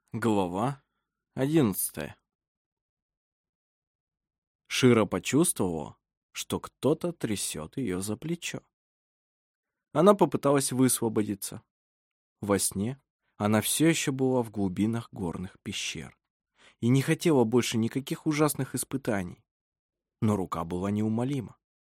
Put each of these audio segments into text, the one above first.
Глава 11. Шира почувствовала, что кто-то трясет ее за плечо. Она попыталась высвободиться. Во сне она все еще была в глубинах горных пещер и не хотела больше никаких ужасных испытаний, но рука была неумолима.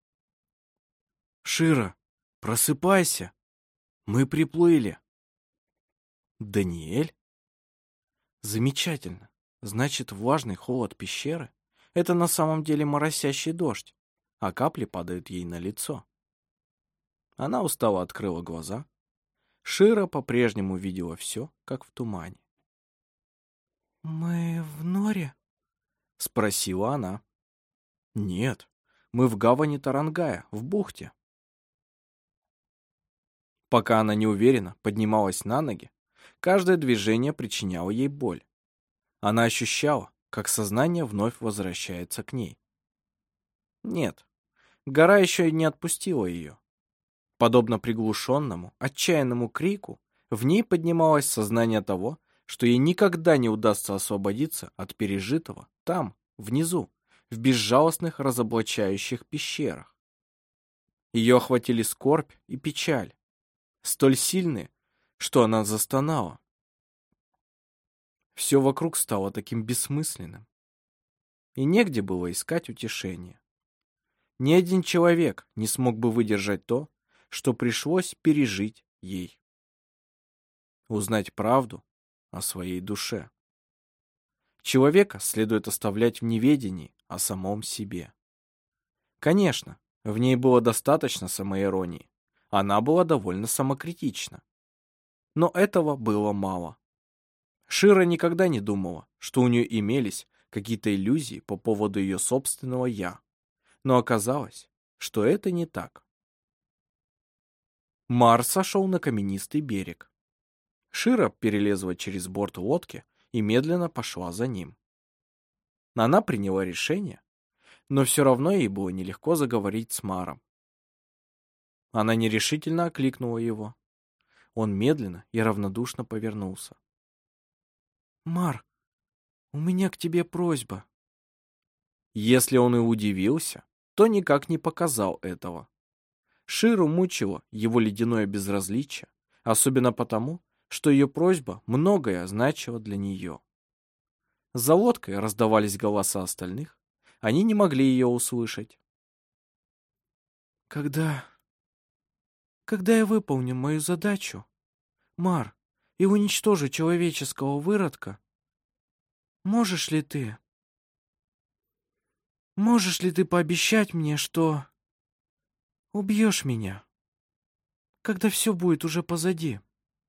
«Шира, просыпайся! Мы приплыли!» «Даниэль?» Замечательно. Значит, влажный холод пещеры — это на самом деле моросящий дождь, а капли падают ей на лицо. Она устало открыла глаза. Шира по-прежнему видела все, как в тумане. «Мы в норе?» — спросила она. «Нет, мы в гавани Тарангая, в бухте». Пока она неуверенно поднималась на ноги, каждое движение причиняло ей боль. Она ощущала, как сознание вновь возвращается к ней. Нет, гора еще и не отпустила ее. Подобно приглушенному, отчаянному крику, в ней поднималось сознание того, что ей никогда не удастся освободиться от пережитого там, внизу, в безжалостных разоблачающих пещерах. Ее охватили скорбь и печаль, столь сильные, что она застонала. Все вокруг стало таким бессмысленным, и негде было искать утешения. Ни один человек не смог бы выдержать то, что пришлось пережить ей. Узнать правду о своей душе. Человека следует оставлять в неведении о самом себе. Конечно, в ней было достаточно самоиронии. Она была довольно самокритична. Но этого было мало. Шира никогда не думала, что у нее имелись какие-то иллюзии по поводу ее собственного «я». Но оказалось, что это не так. Марс сошел на каменистый берег. Шира перелезла через борт лодки и медленно пошла за ним. Она приняла решение, но все равно ей было нелегко заговорить с Маром. Она нерешительно окликнула его. Он медленно и равнодушно повернулся. «Мар, у меня к тебе просьба». Если он и удивился, то никак не показал этого. Ширу мучило его ледяное безразличие, особенно потому, что ее просьба многое значила для нее. За лодкой раздавались голоса остальных, они не могли ее услышать. Когда я выполню мою задачу, Мар, и уничтожу человеческого выродка, можешь ли ты пообещать мне, что убьешь меня, когда все будет уже позади?»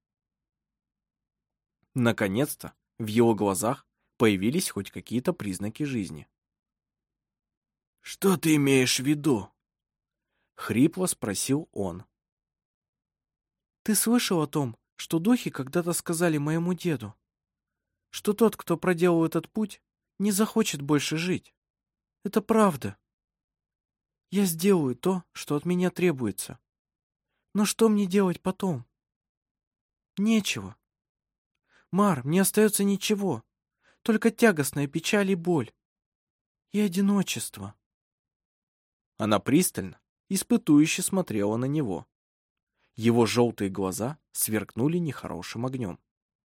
Наконец-то в его глазах появились хоть какие-то признаки жизни. «Что ты имеешь в виду?» — хрипло спросил он. «Ты слышал о том, что духи когда-то сказали моему деду, что тот, кто проделал этот путь, не захочет больше жить? Это правда. Я сделаю то, что от меня требуется. Но что мне делать потом? Нечего. Мар, мне остается ничего, только тягостная печаль и боль. И одиночество». Она пристально, испытующе смотрела на него. Его желтые глаза сверкнули нехорошим огнем.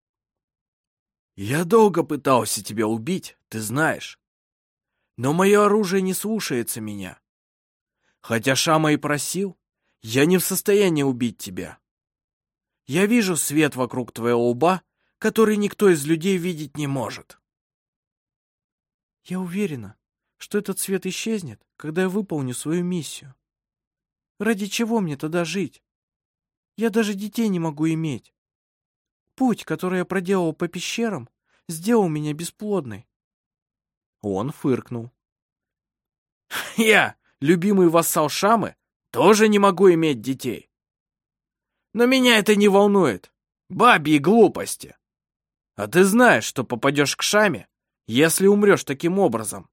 «Я долго пытался тебя убить, ты знаешь. Но мое оружие не слушается меня. Хотя Шама и просил, я не в состоянии убить тебя. Я вижу свет вокруг твоего лба, который никто из людей видеть не может». «Я уверена, что этот свет исчезнет, когда я выполню свою миссию. Ради чего мне тогда жить? Я даже детей не могу иметь. Путь, который я проделал по пещерам, сделал меня бесплодной». Он фыркнул. «Я, любимый вассал Шамы, тоже не могу иметь детей. Но меня это не волнует. Бабьи глупости. А ты знаешь, что попадешь к Шаме, если умрешь таким образом».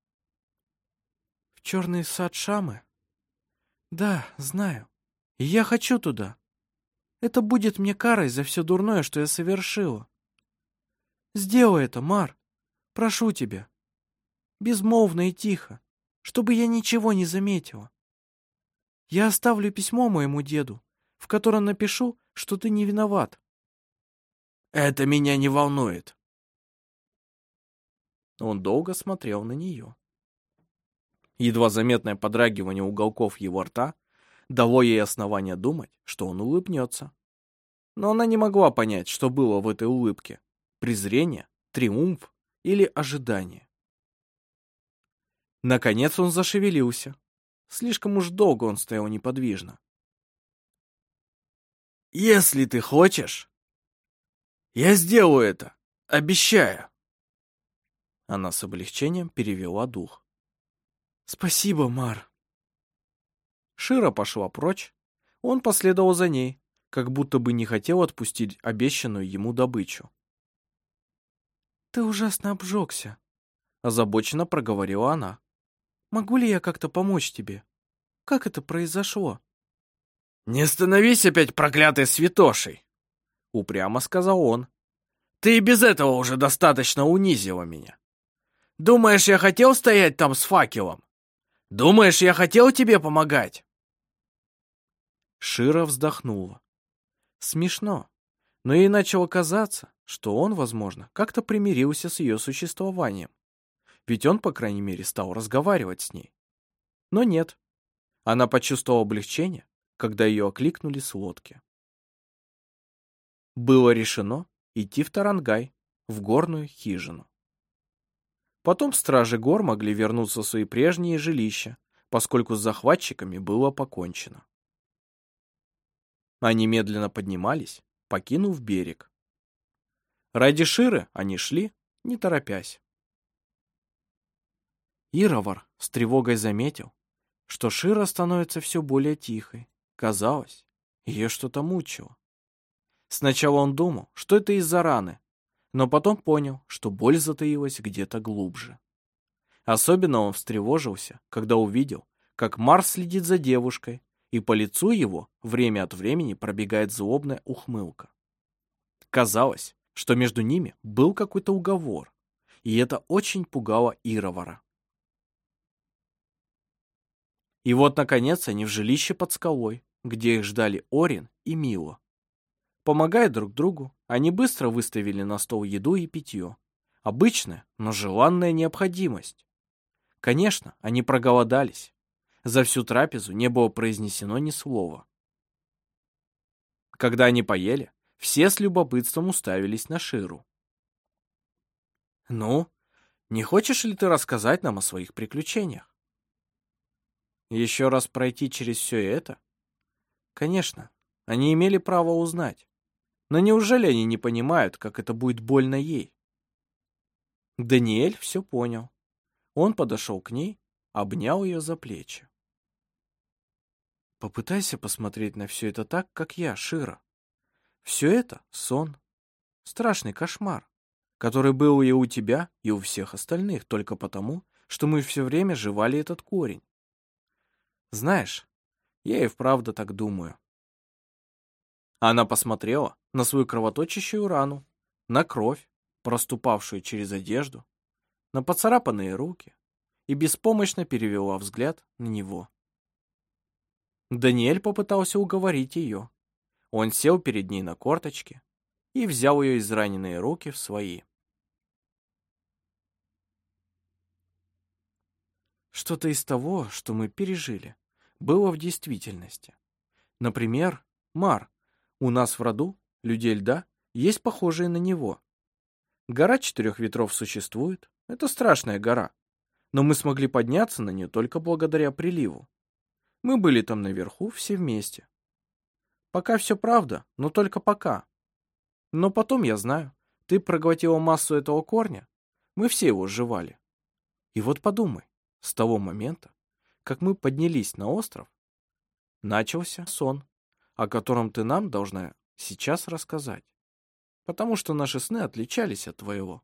«В черный сад Шамы? Да, знаю. И я хочу туда. Это будет мне карой за все дурное, что я совершила. Сделай это, Мар. Прошу тебя. Безмолвно и тихо, чтобы я ничего не заметила. Я оставлю письмо моему деду, в котором напишу, что ты не виноват. Это меня не волнует. Он долго смотрел на нее. Едва заметное подрагивание уголков его рта дало ей основание думать, что он улыбнется. Но она не могла понять, что было в этой улыбке: презрение, триумф или ожидание. Наконец он зашевелился. Слишком уж долго он стоял неподвижно. «Если ты хочешь, я сделаю это, обещаю!» Она с облегчением перевела дух. «Спасибо, Мар!» Шира пошла прочь. Он последовал за ней, как будто бы не хотел отпустить обещанную ему добычу. «Ты ужасно обжегся», — озабоченно проговорила она. «Могу ли я как-то помочь тебе? Как это произошло?» «Не становись опять проклятой святошей!» — упрямо сказал он. «Ты и без этого уже достаточно унизила меня. Думаешь, я хотел стоять там с факелом? Думаешь, я хотел тебе помогать?» Шира вздохнула. Смешно, но ей начало казаться, что он, возможно, как-то примирился с ее существованием. Ведь он, по крайней мере, стал разговаривать с ней. Но нет. Она почувствовала облегчение, когда ее окликнули с лодки. Было решено идти в Тарангай, в горную хижину. Потом стражи гор могли вернуться в свои прежние жилища, поскольку с захватчиками было покончено. Они медленно поднимались, покинув берег. Ради Ширы они шли, не торопясь. Ировар с тревогой заметил, что Шира становится все более тихой. Казалось, ее что-то мучило. Сначала он думал, что это из-за раны, но потом понял, что боль затаилась где-то глубже. Особенно он встревожился, когда увидел, как Марс следит за девушкой, и по лицу его время от времени пробегает злобная ухмылка. Казалось, что между ними был какой-то уговор, и это очень пугало Ировара. И вот, наконец, они в жилище под скалой, где их ждали Орин и Мила. Помогая друг другу, они быстро выставили на стол еду и питье. Обычная, но желанная необходимость. Конечно, они проголодались. За всю трапезу не было произнесено ни слова. Когда они поели, все с любопытством уставились на Ширу. «Ну, не хочешь ли ты рассказать нам о своих приключениях? Еще раз пройти через все это? Конечно, они имели право узнать. Но неужели они не понимают, как это будет больно ей?» Даниэль все понял. Он подошел к ней, обнял ее за плечи. «Попытайся посмотреть на все это так, как я, Шира. Все это — сон, страшный кошмар, который был и у тебя, и у всех остальных, только потому, что мы все время жевали этот корень. Знаешь, я и вправду так думаю». Она посмотрела на свою кровоточащую рану, на кровь, проступавшую через одежду, на поцарапанные руки, и беспомощно перевела взгляд на него. Даниэль попытался уговорить ее. Он сел перед ней на корточки и взял ее израненные руки в свои. Что-то из того, что мы пережили, было в действительности. Например, Мар. У нас в роду, людей льда, есть похожие на него. Гора Четырех Ветров существует, это страшная гора, но мы смогли подняться на нее только благодаря приливу. Мы были там наверху все вместе. Пока все правда, но только пока. Но потом, я знаю, ты проглотила массу этого корня, мы все его сживали. И вот подумай, с того момента, как мы поднялись на остров, начался сон, о котором ты нам должна сейчас рассказать, потому что наши сны отличались от твоего.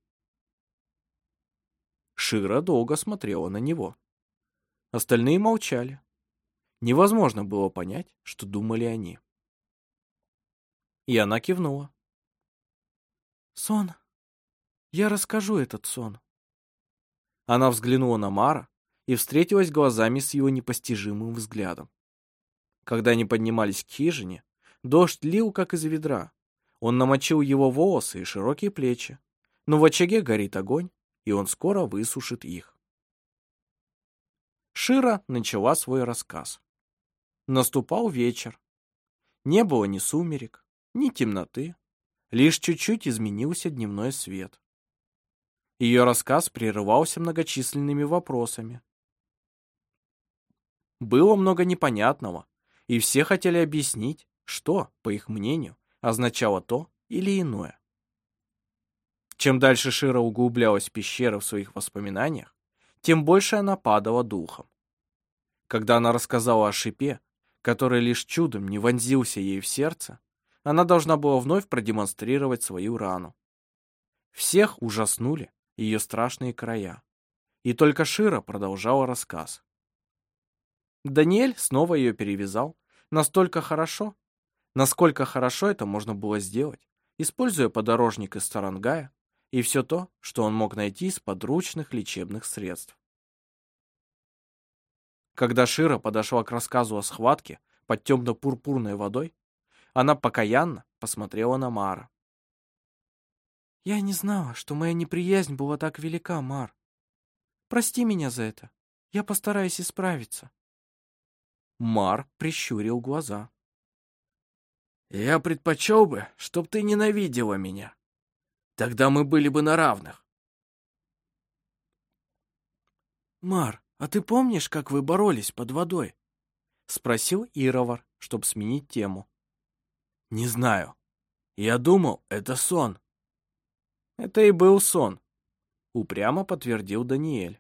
Шира долго смотрела на него. Остальные молчали. Невозможно было понять, что думали они. И она кивнула. «Сон. я расскажу этот сон». Она взглянула на Мара и встретилась глазами с его непостижимым взглядом. Когда они поднимались к хижине, дождь лил, как из ведра. Он намочил его волосы и широкие плечи, но в очаге горит огонь, и он скоро высушит их. Шира начала свой рассказ. Наступал вечер. Не было ни сумерек, ни темноты, лишь чуть-чуть изменился дневной свет. Ее рассказ прерывался многочисленными вопросами. Было много непонятного, и все хотели объяснить, что, по их мнению, означало то или иное. Чем дальше Шира углублялась в пещеры в своих воспоминаниях, тем больше она падала духом. Когда она рассказала о шипе, который лишь чудом не вонзился ей в сердце, она должна была вновь продемонстрировать свою рану. Всех ужаснули ее страшные края, и только Шира продолжала рассказ. Даниэль снова ее перевязал настолько хорошо, насколько хорошо это можно было сделать, используя подорожник из тарангая и все то, что он мог найти из подручных лечебных средств. Когда Шира подошла к рассказу о схватке под темно-пурпурной водой, она покаянно посмотрела на Мара. «Я не знала, что моя неприязнь была так велика, Мар. Прости меня за это. Я постараюсь исправиться». Мар прищурил глаза. «Я предпочел бы, чтоб ты ненавидела меня. Тогда мы были бы на равных». «Мар, а ты помнишь, как вы боролись под водой?» — спросил Ировар, чтобы сменить тему. «Не знаю. Я думал, это сон». «Это и был сон», — упрямо подтвердил Даниэль.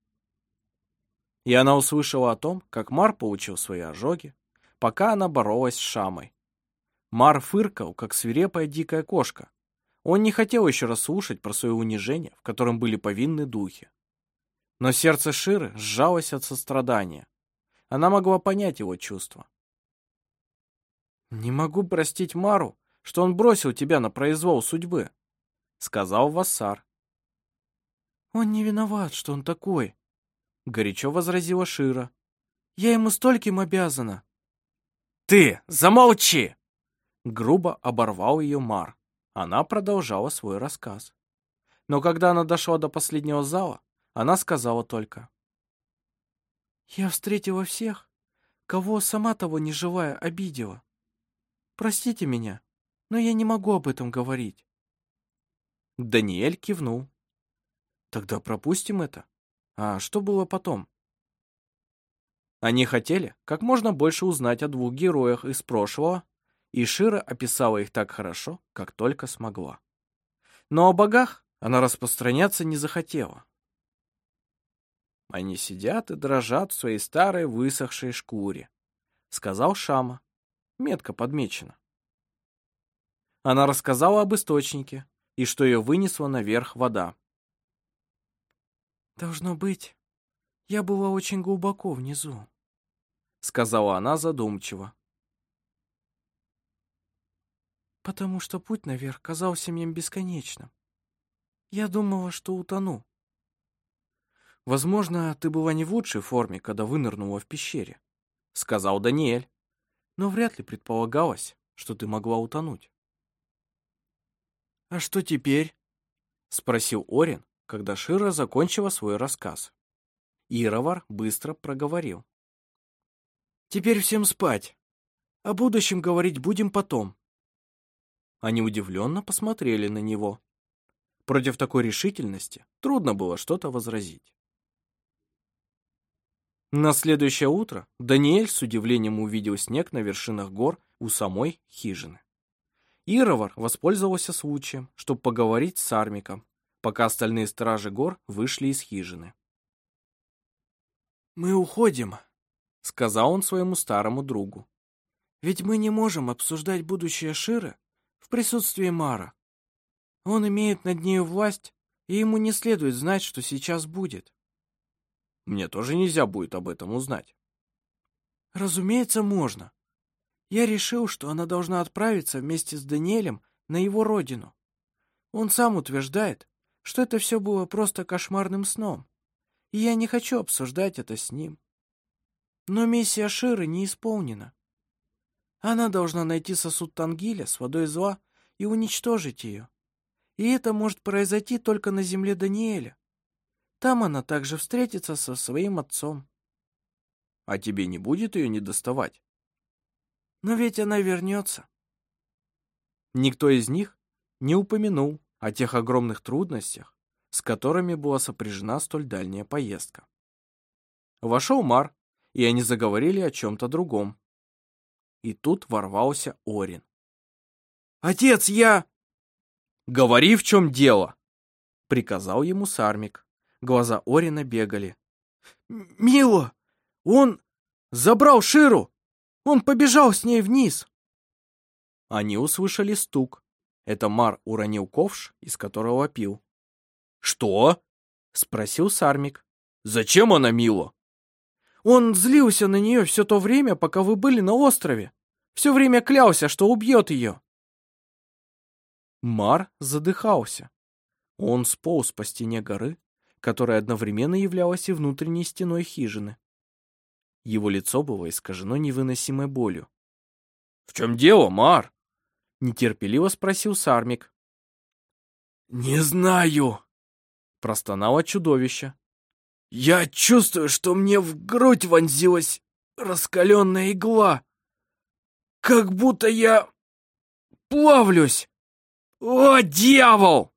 И она услышала о том, как Мар получил свои ожоги, пока она боролась с Шамой. Мар фыркал, как свирепая дикая кошка. Он не хотел еще раз слушать про свое унижение, в котором были повинны духи. Но сердце Ширы сжалось от сострадания. Она могла понять его чувства. «Не могу простить Мару, что он бросил тебя на произвол судьбы», — сказал Вассар. «Он не виноват, что он такой», — горячо возразила Шира. «Я ему стольким обязана». «Ты замолчи!» — грубо оборвал ее Мар. Она продолжала свой рассказ. Но когда она дошла до последнего зала, она сказала только: «Я встретила всех, кого, сама того не желая, обидела. Простите меня, но я не могу об этом говорить». Даниэль кивнул. «Тогда пропустим это. А что было потом?» Они хотели как можно больше узнать о двух героях из прошлого, и Шира описала их так хорошо, как только смогла. Но о богах она распространяться не захотела. «Они сидят и дрожат в своей старой высохшей шкуре», — сказал Шама, метко подмечено. Она рассказала об источнике и что ее вынесла наверх вода. «Должно быть, я была очень глубоко внизу», — сказала она задумчиво. «Потому что путь наверх казался мне бесконечным. Я думала, что утону». «Возможно, ты была не в лучшей форме, когда вынырнула в пещере», — сказал Даниэль. «Но вряд ли предполагалось, что ты могла утонуть». «А что теперь?» — спросил Орин, когда Шира закончила свой рассказ. Ировар быстро проговорил. «Теперь всем спать. О будущем говорить будем потом». Они удивленно посмотрели на него. Против такой решительности трудно было что-то возразить. На следующее утро Даниэль с удивлением увидел снег на вершинах гор у самой хижины. Ировар воспользовался случаем, чтобы поговорить с Армиком, пока остальные стражи гор вышли из хижины. «Мы уходим», — сказал он своему старому другу. «Ведь мы не можем обсуждать будущее Ширы в присутствии Мара. Он имеет над нею власть, и ему не следует знать, что сейчас будет». «Мне тоже нельзя будет об этом узнать». «Разумеется, можно. Я решил, что она должна отправиться вместе с Даниэлем на его родину. Он сам утверждает, что это все было просто кошмарным сном, и я не хочу обсуждать это с ним. Но миссия Ширы не исполнена. Она должна найти сосуд Тангиля с водой зла и уничтожить ее. И это может произойти только на земле Даниэля. Там она также встретится со своим отцом. А тебе не будет ее недоставать? Но ведь она вернется. Никто из них не упомянул о тех огромных трудностях, с которыми была сопряжена столь дальняя поездка. Вошел Мар, и они заговорили о чем-то другом. И тут ворвался Орин. «Отец, я...» «Говори, в чем дело!» — приказал ему Сармик. Глаза Орина бегали. «Мило! Он забрал Ширу! Он побежал с ней вниз!» Они услышали стук. Это Мар уронил ковш, из которого пил. «Что?» — спросил Сармик. «Зачем она, Мило?» «Он злился на нее все то время, пока вы были на острове. Все время клялся, что убьет ее». Мар задыхался. Он сполз по стене горы, которая одновременно являлась и внутренней стеной хижины. Его лицо было искажено невыносимой болью. «В чем дело, Мар?» — нетерпеливо спросил Сармик. «Не знаю», — простонало чудовище. «Я чувствую, что мне в грудь вонзилась раскаленная игла. Как будто я плавлюсь. О, дьявол!»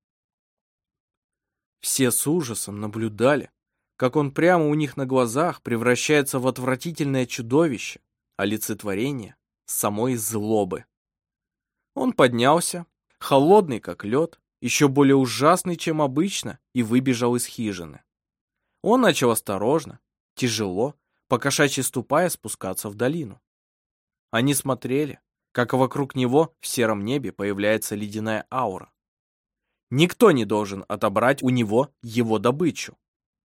Все с ужасом наблюдали, как он прямо у них на глазах превращается в отвратительное чудовище, олицетворение самой злобы. Он поднялся, холодный как лед, еще более ужасный, чем обычно, и выбежал из хижины. Он начал осторожно, тяжело, покошачьи ступая, спускаться в долину. Они смотрели, как вокруг него в сером небе появляется ледяная аура. Никто не должен отобрать у него его добычу.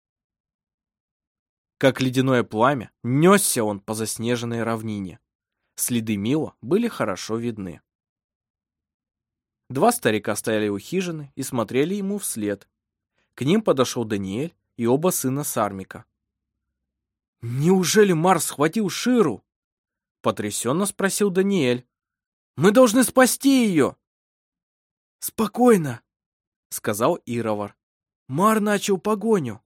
Как ледяное пламя, несся он по заснеженной равнине. Следы Мила были хорошо видны. Два старика стояли у хижины и смотрели ему вслед. К ним подошел Даниэль и оба сына Сармика. «Неужели Марс схватил Ширу?» — потрясенно спросил Даниэль. «Мы должны спасти ее!» «Спокойно!» — сказал Ировар. «Мар начал погоню».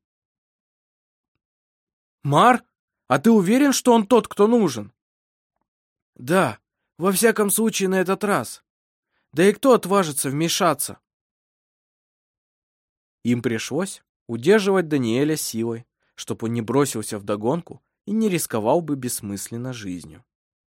«Мар? А ты уверен, что он тот, кто нужен?» «Да, во всяком случае на этот раз. Да и кто отважится вмешаться?» Им пришлось удерживать Даниэля силой, чтобы он не бросился вдогонку и не рисковал бы бессмысленно жизнью.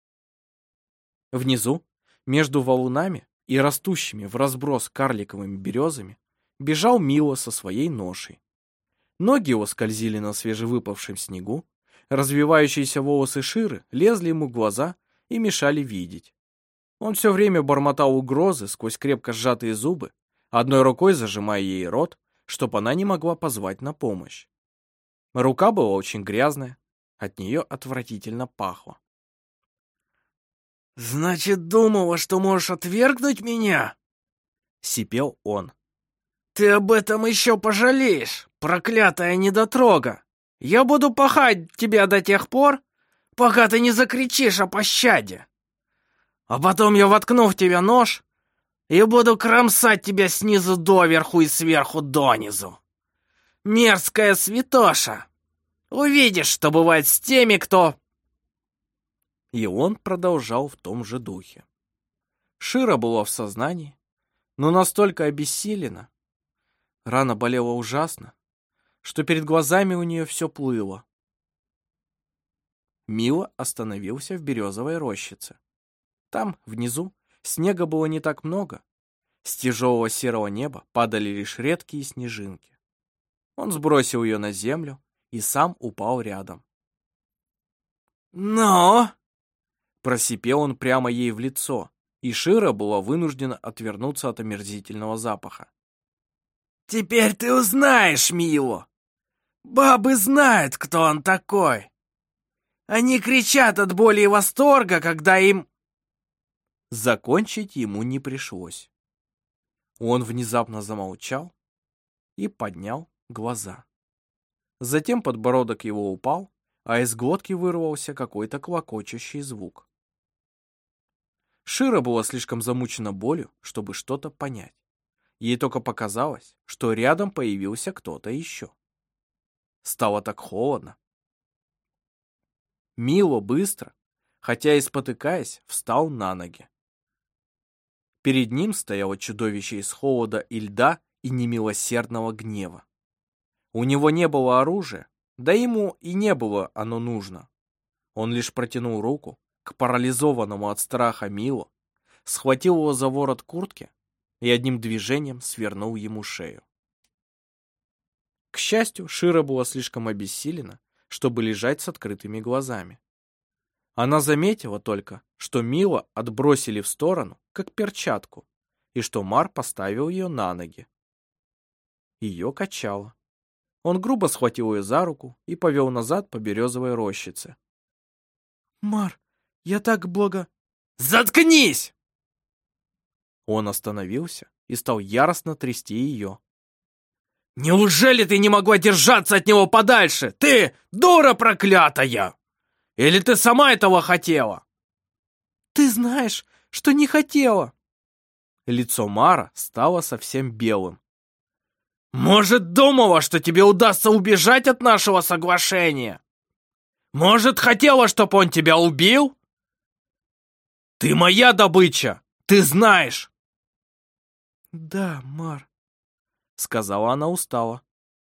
Внизу, между валунами и растущими в разброс карликовыми березами, бежал Мило со своей ношей. Ноги его скользили на свежевыпавшем снегу, развивающиеся волосы Ширы лезли ему в глаза и мешали видеть. Он все время бормотал угрозы сквозь крепко сжатые зубы, одной рукой зажимая ей рот, чтобы она не могла позвать на помощь. Рука была очень грязная, от нее отвратительно пахло. «Значит, думала, что можешь отвергнуть меня?» — сипел он. «Ты об этом еще пожалеешь, проклятая недотрога! Я буду пахать тебя до тех пор, пока ты не закричишь о пощаде. А потом я воткну в тебя нож и буду кромсать тебя снизу доверху и сверху донизу. Мерзкая святоша! Увидишь, что бывает с теми, кто...» И он продолжал в том же духе. Шира была в сознании, но настолько обессилена, рана болела ужасно, что перед глазами у нее все плыло. Мило остановился в березовой рощице. Там, внизу, снега было не так много. С тяжелого серого неба падали лишь редкие снежинки. Он сбросил ее на землю и сам упал рядом. «Но!» — просипел он прямо ей в лицо, и Шира была вынуждена отвернуться от омерзительного запаха. «Теперь ты узнаешь, Мило! Бабы знают, кто он такой! Они кричат от боли и восторга, когда им...» Закончить ему не пришлось. Он внезапно замолчал, и поднял глаза. Затем подбородок его упал, а из глотки вырвался какой-то клокочущий звук. Шира была слишком замучена болью, чтобы что-то понять. Ей только показалось, что рядом появился кто-то еще. Стало так холодно. Мило быстро, хотя и спотыкаясь, встал на ноги. Перед ним стояло чудовище из холода и льда и немилосердного гнева. У него не было оружия, да ему и не было оно нужно. Он лишь протянул руку к парализованному от страха Мило, схватил его за ворот куртки и одним движением свернул ему шею. К счастью, Шира была слишком обессилена, чтобы лежать с открытыми глазами. Она заметила только, что Мило отбросили в сторону, как перчатку, и что Мар поставил ее на ноги. Ее качало. Он грубо схватил ее за руку и повел назад по березовой рощице. «Мар, я так «Заткнись!» Он остановился и стал яростно трясти ее. «Неужели ты не могла держаться от него подальше? Ты дура проклятая! Или ты сама этого хотела?» «Ты знаешь, что не хотела!» Лицо Мара стало совсем белым. «Может, думала, что тебе удастся убежать от нашего соглашения? Может, хотела, чтобы он тебя убил? Ты моя добыча, ты знаешь!» «Да, Мар», — сказала она устало.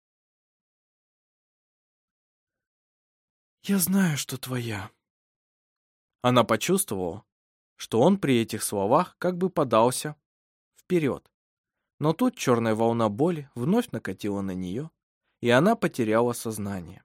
«Я знаю, что твоя». Она почувствовала, что он при этих словах как бы подался вперед. Но тут черная волна боли вновь накатила на нее, и она потеряла сознание.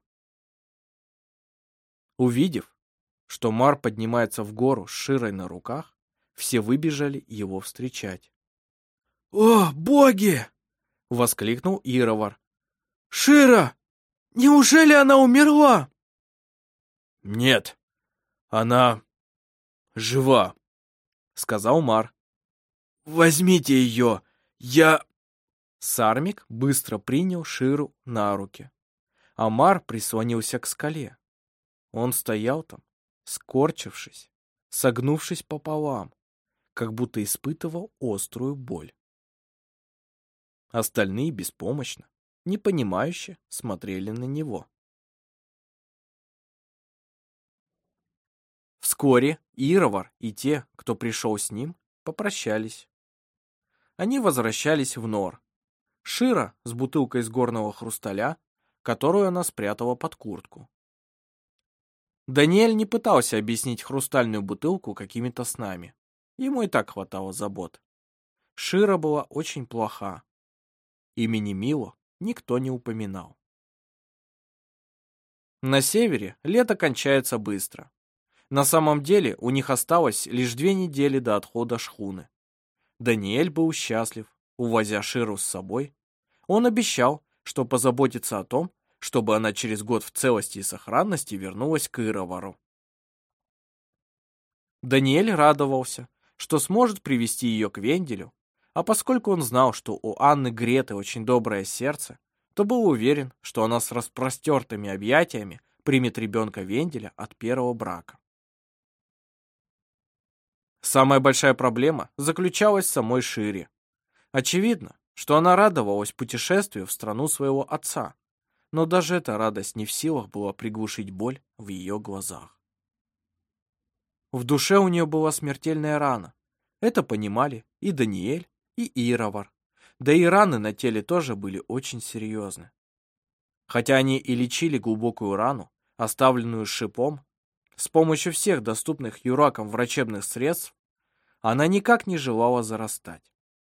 Увидев, что Мар поднимается в гору с Широй на руках, все выбежали его встречать. «О, боги!» — воскликнул Ировар. «Шира! Неужели она умерла?» «Нет, она жива», — сказал Мар. «Возьмите ее, я...» Сармик быстро принял Ширу на руки, а Мар прислонился к скале. Он стоял там, скорчившись, согнувшись пополам, как будто испытывал острую боль. Остальные беспомощно, непонимающе смотрели на него. Вскоре Ировар и те, кто пришел с ним, попрощались. Они возвращались в Нор. Шира с бутылкой из горного хрусталя, которую она спрятала под куртку. Даниэль не пытался объяснить хрустальную бутылку какими-то снами. Ему и так хватало забот. Шира была очень плоха. Имени Мило никто не упоминал. На севере лето кончается быстро. На самом деле у них осталось лишь 2 недели до отхода шхуны. Даниэль был счастлив, увозя Ширу с собой. Он обещал, что позаботится о том, чтобы она через год в целости и сохранности вернулась к Ировару. Даниэль радовался, что сможет привести ее к Венделю, а поскольку он знал, что у Анны Греты очень доброе сердце, то был уверен, что она с распростертыми объятиями примет ребенка Венделя от первого брака. Самая большая проблема заключалась в самой Шире. Очевидно, что она радовалась путешествию в страну своего отца, но даже эта радость не в силах была приглушить боль в ее глазах. В душе у нее была смертельная рана. Это понимали и Даниэль, и Ировар. Да и раны на теле тоже были очень серьезны. Хотя они и лечили глубокую рану, оставленную шипом, с помощью всех доступных юракам врачебных средств, она никак не желала зарастать.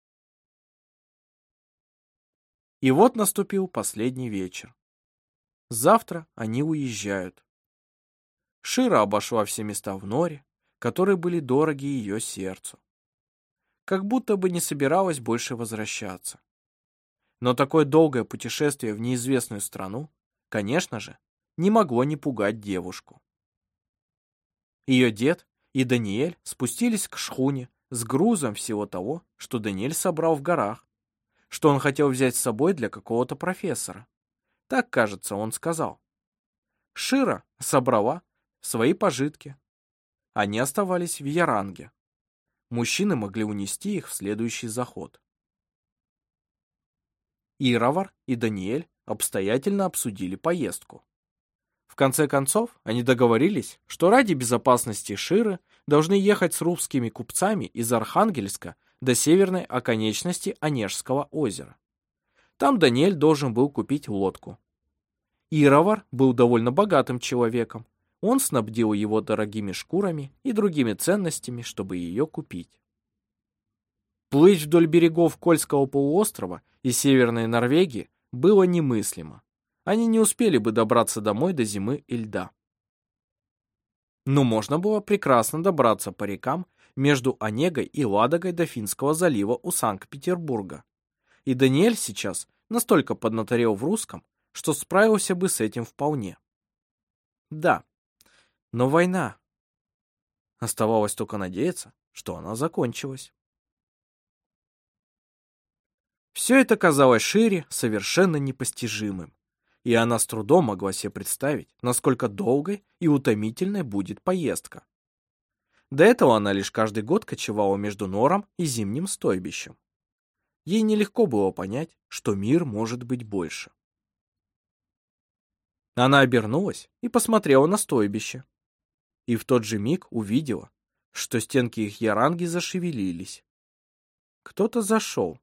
И вот наступил последний вечер. Завтра они уезжают. Шира обошла все места в Норе, которые были дороги ее сердцу. Как будто бы не собиралась больше возвращаться. Но такое долгое путешествие в неизвестную страну, конечно же, не могло не пугать девушку. Ее дед и Даниэль спустились к шхуне с грузом всего того, что Даниэль собрал в горах. что он хотел взять с собой для какого-то профессора. Так, кажется, он сказал. Шира собрала свои пожитки. Они оставались в Яранге. Мужчины могли унести их в следующий заход. Иравар и Даниэль обстоятельно обсудили поездку. В конце концов, они договорились, что ради безопасности Ширы должны ехать с русскими купцами из Архангельска до северной оконечности Онежского озера. Там Даниэль должен был купить лодку. Иравар был довольно богатым человеком. Он снабдил его дорогими шкурами и другими ценностями, чтобы ее купить. Плыть вдоль берегов Кольского полуострова и Северной Норвегии было немыслимо. Они не успели бы добраться домой до зимы и льда. Но можно было прекрасно добраться по рекам между Онегой и Ладогой до Финского залива у Санкт-Петербурга. И Даниэль сейчас настолько поднаторел в русском, что справился бы с этим вполне. Да, но война. Оставалось только надеяться, что она закончилась. Все это казалось Шире совершенно непостижимым, и она с трудом могла себе представить, насколько долгой и утомительной будет поездка. До этого она лишь каждый год кочевала между Нором и Зимним стойбищем. Ей нелегко было понять, что мир может быть больше. Она обернулась и посмотрела на стойбище. И в тот же миг увидела, что стенки их яранги зашевелились. Кто-то зашел.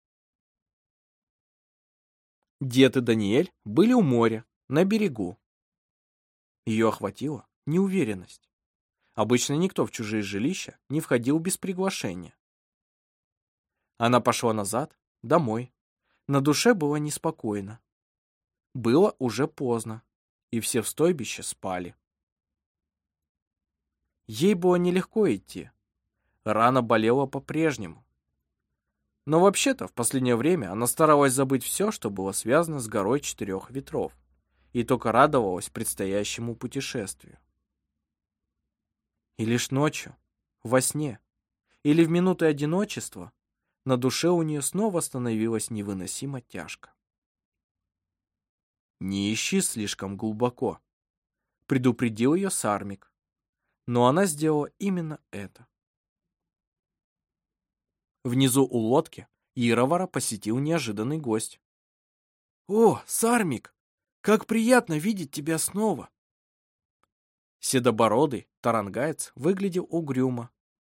Дед и Даниэль были у моря, на берегу. Ее охватила неуверенность. Обычно никто в чужие жилища не входил без приглашения. Она пошла назад, домой. На душе было неспокойно. Было уже поздно, и все в стойбище спали. Ей было нелегко идти. Рана болела по-прежнему. Но вообще-то в последнее время она старалась забыть все, что было связано с горой 4 ветров, и только радовалась предстоящему путешествию. И лишь ночью, во сне, или в минуты одиночества, на душе у нее снова становилось невыносимо тяжко. «Не ищи слишком глубоко», — предупредил ее Сармик. Но она сделала именно это. Внизу у лодки Иравара посетил неожиданный гость. «О, Сармик, как приятно видеть тебя снова!» Седобородый тарангаец выглядел угрюмо.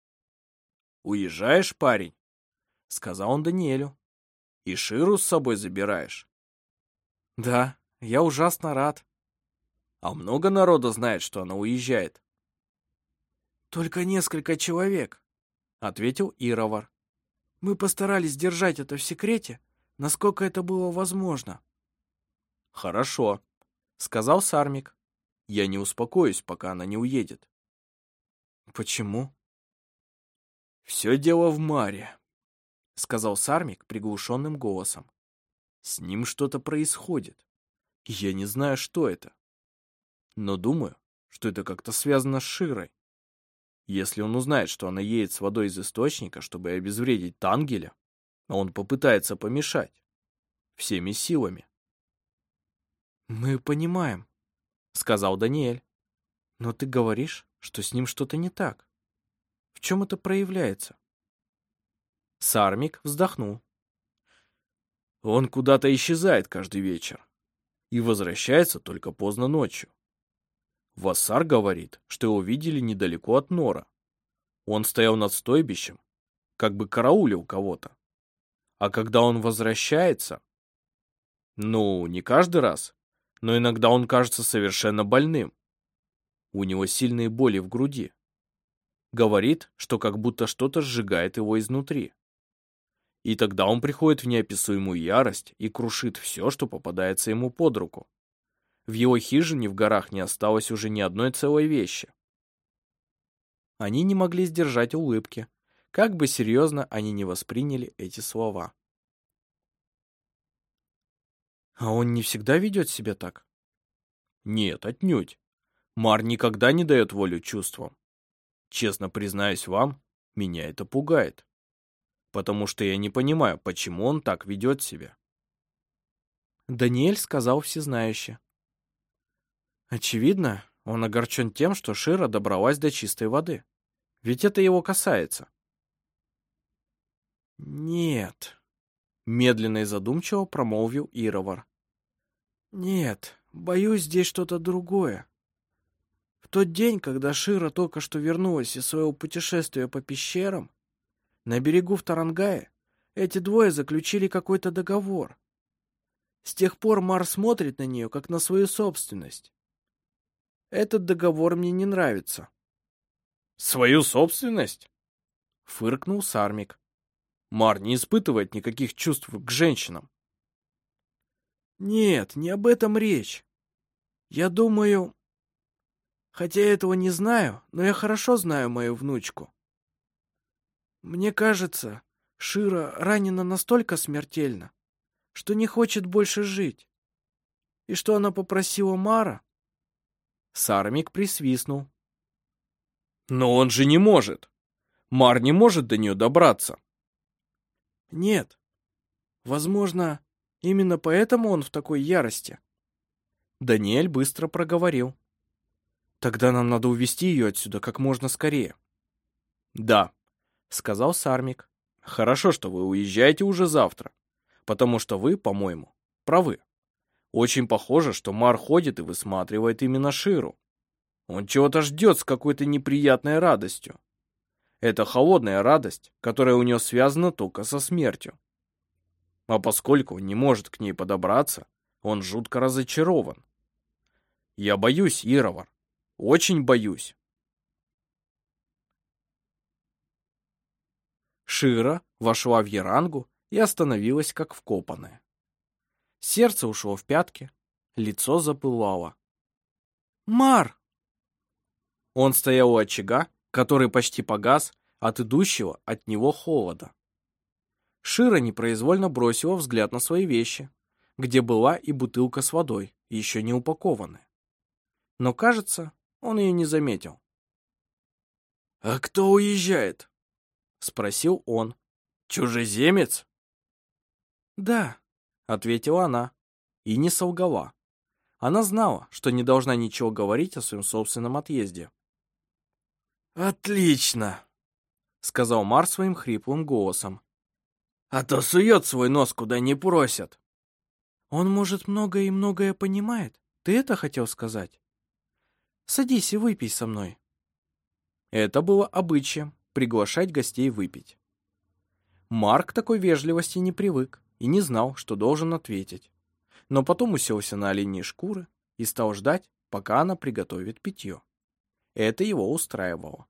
«Уезжаешь, парень?» — сказал он Даниэлю. «И Ширу с собой забираешь?» «Да, я ужасно рад». «А много народа знает, что она уезжает?» «Только несколько человек», — ответил Иравар. «Мы постарались держать это в секрете, насколько это было возможно». «Хорошо», — сказал Сармик. «Я не успокоюсь, пока она не уедет». «Почему?» «Все дело в Маре», — сказал Сармик приглушенным голосом. «С ним что-то происходит. Я не знаю, что это. Но думаю, что это как-то связано с Широй. Если он узнает, что она едет с водой из источника, чтобы обезвредить Тангеля, он попытается помешать. Всеми силами». «Мы понимаем», — сказал Даниэль. «Но ты говоришь, что с ним что-то не так. В чем это проявляется?» Сармик вздохнул. «Он куда-то исчезает каждый вечер и возвращается только поздно ночью. Вассар говорит, что его видели недалеко от Нора. Он стоял над стойбищем, как бы караулил кого-то. А когда он возвращается... Ну, не каждый раз, но иногда он кажется совершенно больным. У него сильные боли в груди. Говорит, что как будто что-то сжигает его изнутри. И тогда он приходит в неописуемую ярость и крушит все, что попадается ему под руку. В его хижине в горах не осталось уже ни одной целой вещи. Они не могли сдержать улыбки, как бы серьезно они не восприняли эти слова. «А он не всегда ведет себя так?» «Нет, отнюдь. Мар никогда не дает волю чувствам. Честно признаюсь вам, меня это пугает. потому что я не понимаю, почему он так ведет себя. Даниэль сказал всезнающе. Очевидно, он огорчен тем, что Шира добралась до чистой воды. Ведь это его касается. Нет, медленно и задумчиво промолвил Ировар. Нет, боюсь, здесь что-то другое. В тот день, когда Шира только что вернулась из своего путешествия по пещерам, на берегу в Тарангае эти двое заключили какой-то договор. С тех пор Мар смотрит на нее, как на свою собственность. Этот договор мне не нравится. Свою собственность? Фыркнул Сармик. Мар не испытывает никаких чувств к женщинам. Нет, не об этом речь. Я думаю... Хотя я этого не знаю, но я хорошо знаю мою внучку. Мне кажется, Шира ранена настолько смертельно, что не хочет больше жить. И что она попросила Мара? Сармик присвистнул. Но он же не может. Мар не может до нее добраться. Нет. Возможно, именно поэтому он в такой ярости. Даниэль быстро проговорил. Тогда нам надо увезти ее отсюда как можно скорее. Да, сказал Сармик. Хорошо, что вы уезжаете уже завтра, потому что вы, по-моему, правы. Очень похоже, что Мар ходит и высматривает именно Ширу. Он чего-то ждет с какой-то неприятной радостью. Это холодная радость, которая у него связана только со смертью. А поскольку он не может к ней подобраться, он жутко разочарован. Я боюсь, Ировар. Очень боюсь. Шира вошла в Ярангу и остановилась как вкопанная. Сердце ушло в пятки, лицо запылало. «Мар!» Он стоял у очага, который почти погас от идущего от него холода. Шира непроизвольно бросила взгляд на свои вещи, где была и бутылка с водой, еще не упакованная. Но, кажется, он ее не заметил. «А кто уезжает?» — спросил он. «Чужеземец?» «Да», — ответила она, и не солгала. Она знала, что не должна ничего говорить о своем собственном отъезде. «Отлично!» — сказал Мар своим хриплым голосом. «А то сует свой нос, куда не просят». «Он, может, многое и многое понимает? Ты это хотел сказать? Садись и выпей со мной». Это было обычаем — приглашать гостей выпить. Мар к такой вежливости не привык и не знал, что должен ответить. Но потом уселся на оленьи шкуры и стал ждать, пока она приготовит питье. Это его устраивало.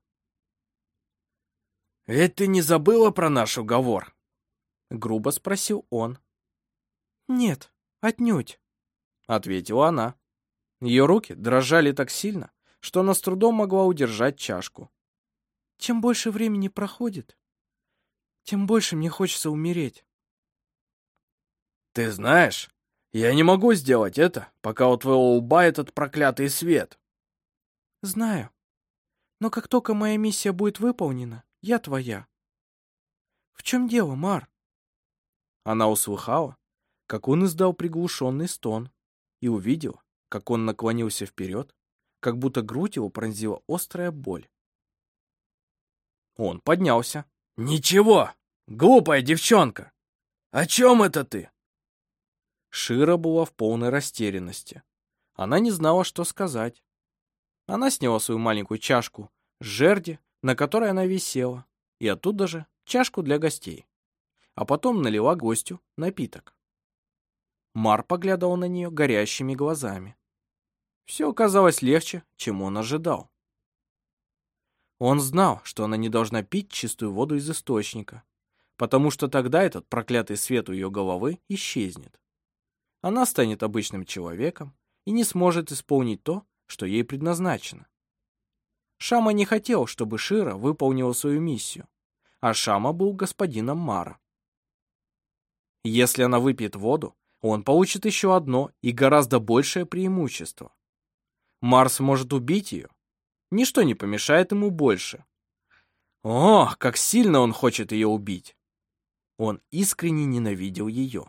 «Ведь ты не забыла про наш уговор?» — грубо спросил он. «Нет, отнюдь», — ответила она. Ее руки дрожали так сильно, что она с трудом могла удержать чашку. «Чем больше времени проходит, тем больше мне хочется умереть». «Ты знаешь, я не могу сделать это, пока у твоего лба этот проклятый свет». «Знаю. Но как только моя миссия будет выполнена, я твоя». «В чем дело, Мар?» Она услыхала, как он издал приглушенный стон, и увидела, как он наклонился вперед, как будто грудь его пронзила острая боль. Он поднялся. «Ничего, глупая девчонка! О чем это ты?» Шира была в полной растерянности. Она не знала, что сказать. Она сняла свою маленькую чашку с жерди, на которой она висела, и оттуда же чашку для гостей. А потом налила гостю напиток. Мар поглядывал на нее горящими глазами. Все оказалось легче, чем он ожидал. Он знал, что она не должна пить чистую воду из источника, потому что тогда этот проклятый свет у ее головы исчезнет. Она станет обычным человеком и не сможет исполнить то, что ей предназначено. Шама не хотел, чтобы Шира выполнила свою миссию, а Шама был господином Мара. Если она выпьет воду, он получит еще одно и гораздо большее преимущество. Марс может убить ее. Ничто не помешает ему больше. О, как сильно он хочет ее убить! Он искренне ненавидел ее.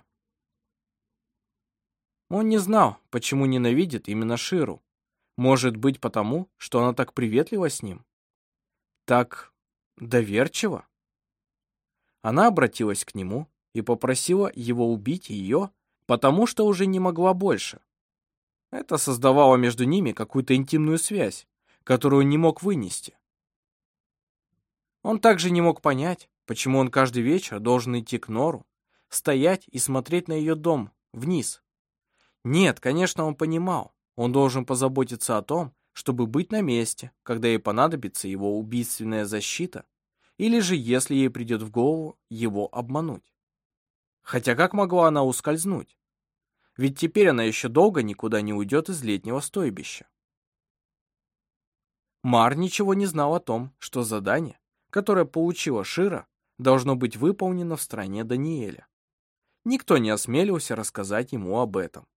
Он не знал, почему ненавидит именно Ширу. Может быть, потому, что она так приветлива с ним? Так доверчива? Она обратилась к нему и попросила его убить ее, потому что уже не могла больше. Это создавало между ними какую-то интимную связь, которую он не мог вынести. Он также не мог понять, почему он каждый вечер должен идти к Нору, стоять и смотреть на ее дом вниз. Нет, конечно, он понимал, он должен позаботиться о том, чтобы быть на месте, когда ей понадобится его убийственная защита, или же если ей придет в голову его обмануть. Хотя как могла она ускользнуть? Ведь теперь она еще долго никуда не уйдет из летнего стойбища. Мар ничего не знал о том, что задание, которое получила Шира, должно быть выполнено в стране Даниэля. Никто не осмелился рассказать ему об этом.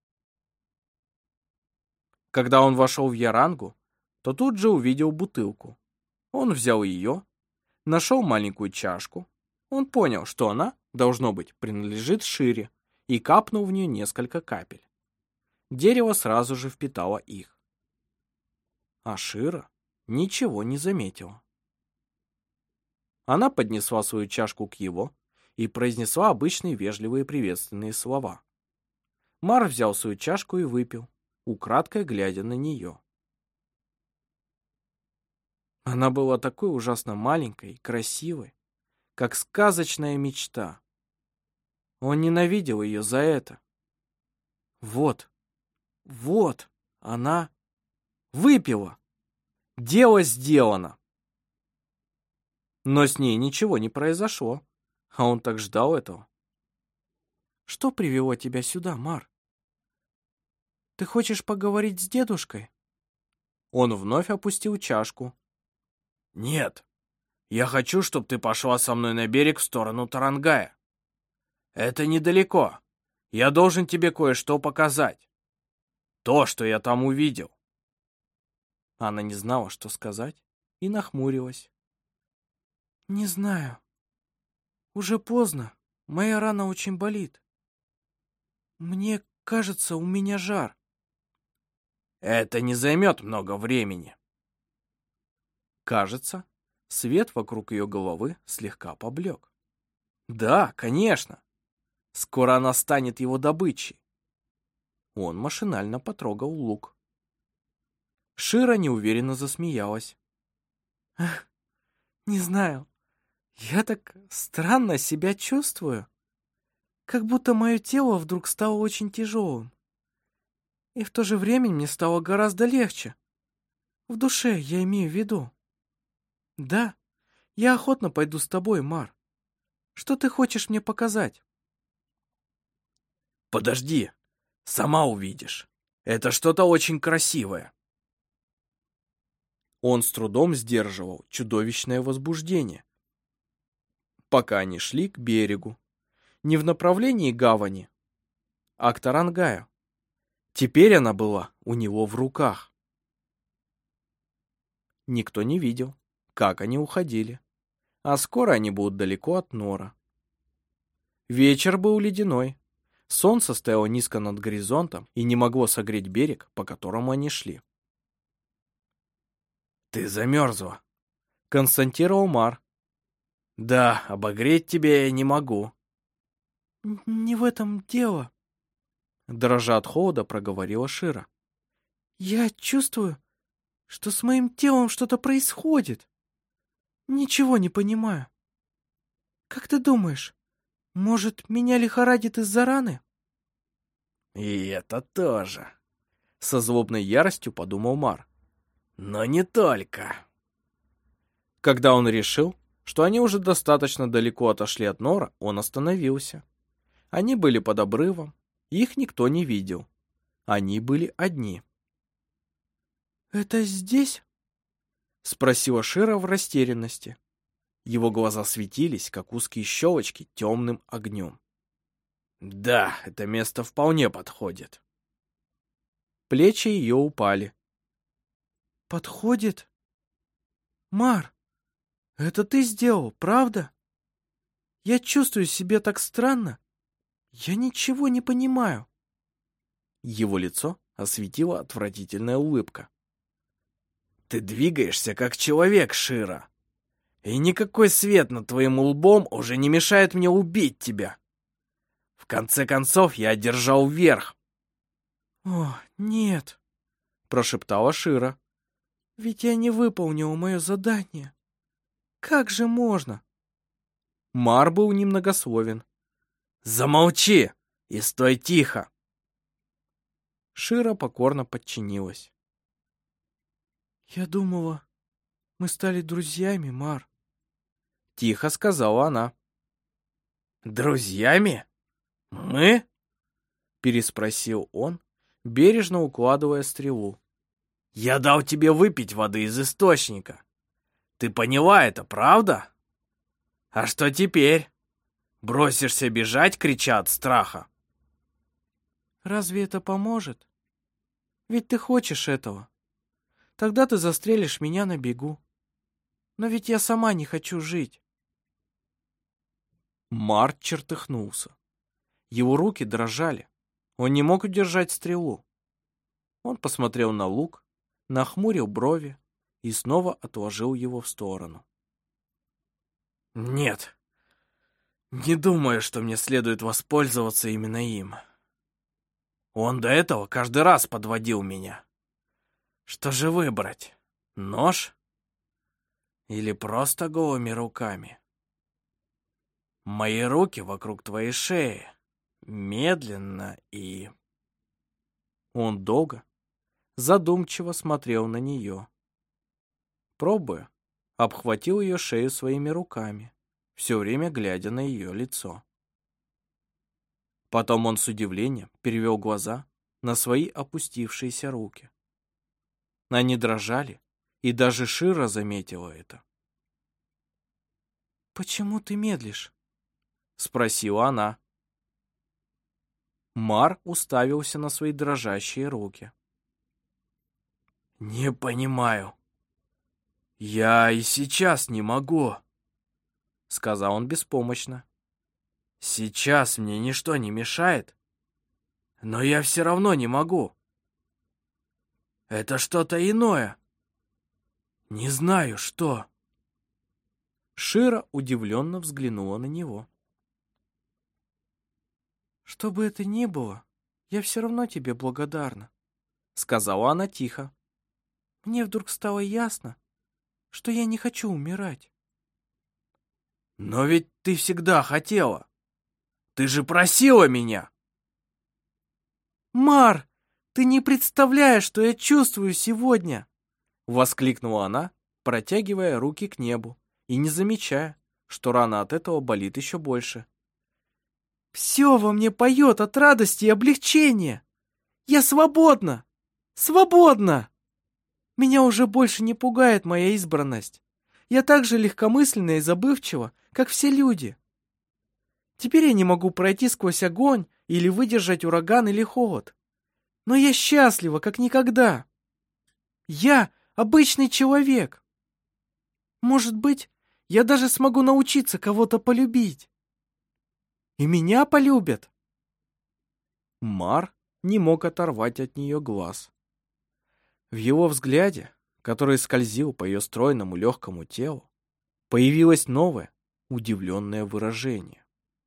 Когда он вошел в Ярангу, то тут же увидел бутылку. Он взял ее, нашел маленькую чашку. Он понял, что она, должно быть, принадлежит Шире, и капнул в нее несколько капель. Дерево сразу же впитало их. А Шира ничего не заметила. Она поднесла свою чашку к его и произнесла обычные вежливые приветственные слова. Мар взял свою чашку и выпил, украдкой глядя на нее. Она была такой ужасно маленькой и красивой, как сказочная мечта. Он ненавидел ее за это. Вот, она выпила. Дело сделано. Но с ней ничего не произошло, а он так ждал этого. Что привело тебя сюда, Мар? Ты хочешь поговорить с дедушкой? Он вновь опустил чашку. Нет, я хочу, чтобы ты пошла со мной на берег в сторону Тарангая. Это недалеко. Я должен тебе кое-что показать. То, что я там увидел. Она не знала, что сказать, и нахмурилась. Не знаю. Уже поздно. Моя рана очень болит. Мне кажется, у меня жар. Это не займет много времени. Кажется, свет вокруг ее головы слегка поблек. Да, конечно. Скоро она станет его добычей. Он машинально потрогал лук. Шира неуверенно засмеялась. Не знаю, я так странно себя чувствую, как будто мое тело вдруг стало очень тяжелым. И в то же время мне стало гораздо легче. В душе я имею в виду. Да, я охотно пойду с тобой, Мар. Что ты хочешь мне показать? Подожди, сама увидишь. Это что-то очень красивое. Он с трудом сдерживал чудовищное возбуждение, пока они шли к берегу, не в направлении гавани, а к Тарангаю. Теперь она была у него в руках. Никто не видел, как они уходили, а скоро они будут далеко от Нора. Вечер был ледяной, солнце стояло низко над горизонтом и не могло согреть берег, по которому они шли. «Ты замерзла», — констатировал Мар. «Да, обогреть тебя я не могу». «Не в этом дело», — дрожа от холода проговорила Шира. «Я чувствую, что с моим телом что-то происходит. Ничего не понимаю. Как ты думаешь, может, меня лихорадит из-за раны?» «И это тоже», — со злобной яростью подумал Мар. «Но не только». Когда он решил, что они уже достаточно далеко отошли от Нора, он остановился. Они были под обрывом, их никто не видел. Они были одни. «Это здесь?» — спросила Шира в растерянности. Его глаза светились, как узкие щелочки, темным огнем. «Да, это место вполне подходит». Плечи ее упали. «Подходит? Мар, это ты сделал, правда?» Я чувствую себя так странно. Я ничего не понимаю. Его лицо осветила отвратительная улыбка. Ты двигаешься как человек, Шира. И никакой свет над твоим лбом уже не мешает мне убить тебя. В конце концов, я одержал верх. О, нет, прошептала Шира. Ведь я не выполнил мое задание. Как же можно? Мар был немногословен. Замолчи и стой тихо. Шира покорно подчинилась. Я думала, мы стали друзьями, Мар. Тихо сказала она. Друзьями? Мы? Переспросил он, бережно укладывая стрелу. Я дал тебе выпить воды из источника. Ты поняла это, правда? А что теперь? Бросишься бежать, крича от страха? Разве это поможет? Ведь ты хочешь этого. Тогда ты застрелишь меня на бегу. Но ведь я сама не хочу жить. Март чертыхнулся. Его руки дрожали. Он не мог удержать стрелу. Он посмотрел на лук, нахмурил брови и снова отложил его в сторону. Нет, не думаю, что мне следует воспользоваться именно им. Он до этого каждый раз подводил меня. Что же выбрать? Нож? Или просто голыми руками? Мои руки вокруг твоей шеи. Медленно и... Он долго, задумчиво смотрел на нее. Пробуя, обхватил ее шею своими руками, все время глядя на ее лицо. Потом он с удивлением перевел глаза на свои опустившиеся руки. Они дрожали, и даже Шира заметила это. «Почему ты медлишь?» — спросила она. Мар уставился на свои дрожащие руки. «Не понимаю. Я и сейчас не могу», — сказал он беспомощно. «Сейчас мне ничто не мешает, но я все равно не могу. Это что-то иное. Не знаю, что». Шира удивленно взглянула на него. «Что бы это ни было, я все равно тебе благодарна», — сказала она тихо. «Мне вдруг стало ясно, что я не хочу умирать». «Но ведь ты всегда хотела. Ты же просила меня!» «Мар, ты не представляешь, что я чувствую сегодня!» — воскликнула она, протягивая руки к небу и не замечая, что рана от этого болит еще больше. «Все во мне поет от радости и облегчения! Я свободна! Свободна! Меня уже больше не пугает моя избранность. Я так же легкомысленна и забывчива, как все люди. Теперь я не могу пройти сквозь огонь или выдержать ураган или холод. Но я счастлива, как никогда. Я обычный человек. Может быть, я даже смогу научиться кого-то полюбить. И меня полюбят». Мар не мог оторвать от нее глаз. В его взгляде, который скользил по ее стройному легкому телу, появилось новое, удивленное выражение.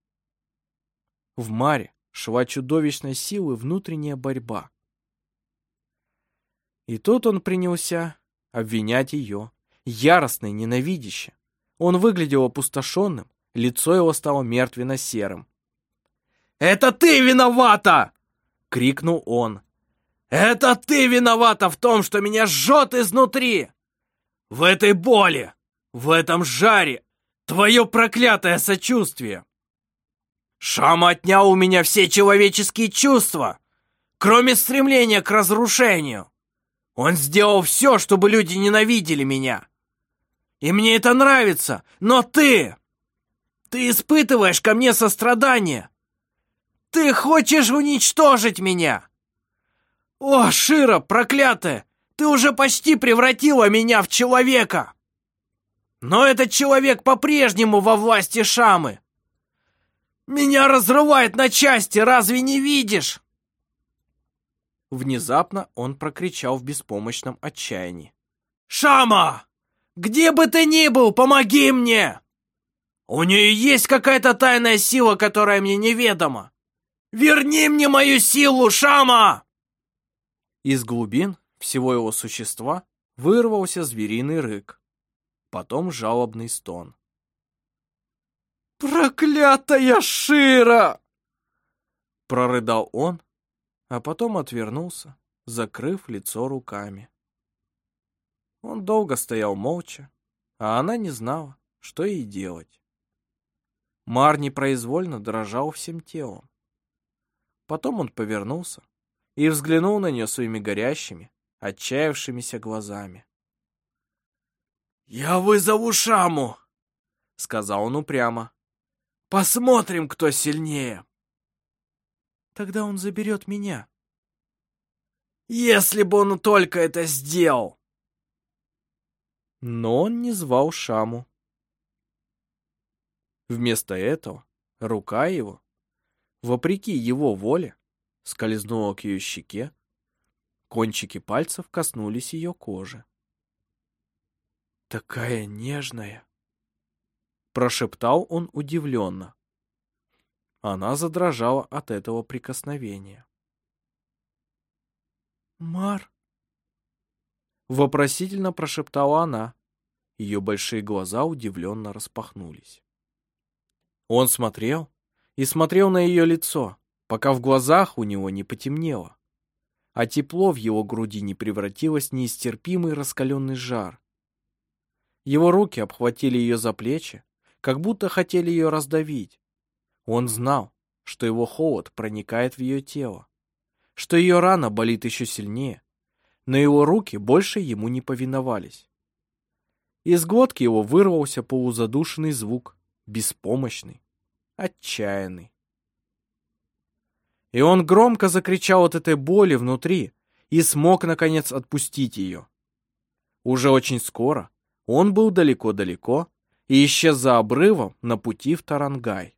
В Маре шла чудовищной силы внутренняя борьба. И тут он принялся обвинять ее, яростно и ненавидяще. Он выглядел опустошенным, лицо его стало мертвенно-серым. «Это ты виновата!» — крикнул он. «Это ты виновата в том, что меня жжет изнутри! В этой боли, в этом жаре, твое проклятое сочувствие! Шама отнял у меня все человеческие чувства, кроме стремления к разрушению. Он сделал все, чтобы люди ненавидели меня. И мне это нравится, но ты испытываешь ко мне сострадание. Ты хочешь уничтожить меня. О, Шира, проклятая, ты уже почти превратила меня в человека. Но этот человек по-прежнему во власти Шамы. Меня разрывает на части, разве не видишь?» Внезапно он прокричал в беспомощном отчаянии. «Шама! Где бы ты ни был, помоги мне! У нее есть какая-то тайная сила, которая мне неведома! Верни мне мою силу, Шама!» Из глубин всего его существа вырвался звериный рык, потом жалобный стон. «Проклятая Шира!» Прорыдал он, а потом отвернулся, закрыв лицо руками. Он долго стоял молча, а она не знала, что ей делать. Мар непроизвольно дрожал всем телом. Потом он повернулся и взглянул на нее своими горящими, отчаявшимися глазами. «Я вызову Шаму!» — сказал он упрямо. «Посмотрим, кто сильнее!» «Тогда он заберет меня». «Если бы он только это сделал!» Но он не звал Шаму. Вместо этого рука его, вопреки его воле, скользнула к ее щеке, кончики пальцев коснулись ее кожи. «Такая нежная!» Прошептал он удивленно. Она задрожала от этого прикосновения. «Мар!» Вопросительно прошептала она. Ее большие глаза удивленно распахнулись. Он смотрел и смотрел на ее лицо, пока в глазах у него не потемнело, а тепло в его груди не превратилось в нестерпимый раскаленный жар. Его руки обхватили ее за плечи, как будто хотели ее раздавить. Он знал, что его холод проникает в ее тело, что ее рана болит еще сильнее, но его руки больше ему не повиновались. Из глотки его вырвался полузадушенный звук, беспомощный, отчаянный. И он громко закричал от этой боли внутри и смог, наконец, отпустить ее. Уже очень скоро он был далеко-далеко и исчез за обрывом на пути в Тарангай.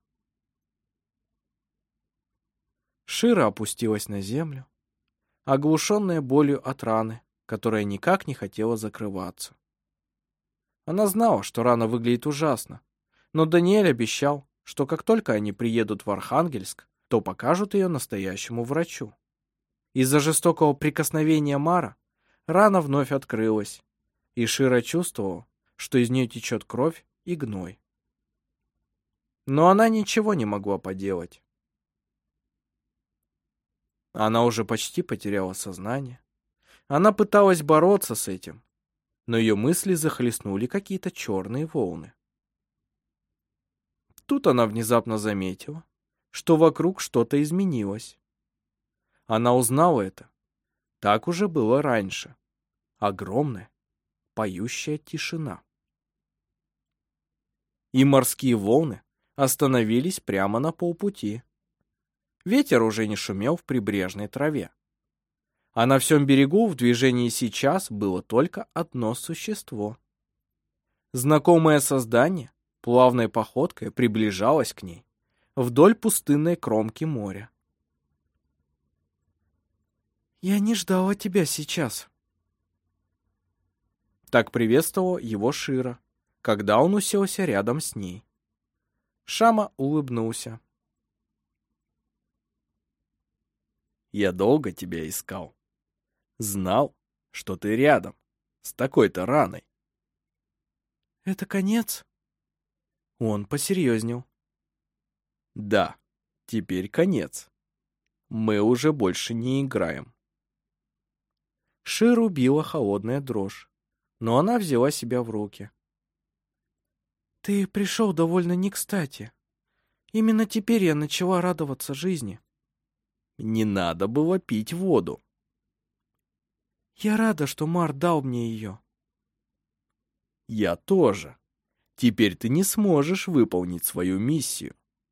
Шира опустилась на землю, оглушенная болью от раны, которая никак не хотела закрываться. Она знала, что рана выглядит ужасно, но Даниэль обещал, что как только они приедут в Архангельск, то покажут ее настоящему врачу. Из-за жестокого прикосновения Мара рана вновь открылась, и Шира чувствовала, что из нее течет кровь и гной. Но она ничего не могла поделать. Она уже почти потеряла сознание. Она пыталась бороться с этим, но ее мысли захлестнули какие-то черные волны. Тут она внезапно заметила, что вокруг что-то изменилось. Она узнала это. Так уже было раньше. Огромная, поющая тишина. И морские волны остановились прямо на полпути. Ветер уже не шумел в прибрежной траве. А на всем берегу в движении сейчас было только одно существо. Знакомое создание плавной походкой приближалось к ней вдоль пустынной кромки моря. «Я не ждала тебя сейчас», — так приветствовала его Шира, когда он уселся рядом с ней. Шама улыбнулся. «Я долго тебя искал. Знал, что ты рядом, с такой-то раной». «Это конец?» Он посерьезнел. «Да, теперь конец. Мы уже больше не играем». Ширу била холодная дрожь, но она взяла себя в руки. «Ты пришел довольно не кстати. Именно теперь я начала радоваться жизни». Не надо было пить воду. «Я рада, что Мар дал мне ее». Я тоже. Теперь ты не сможешь выполнить свою миссию.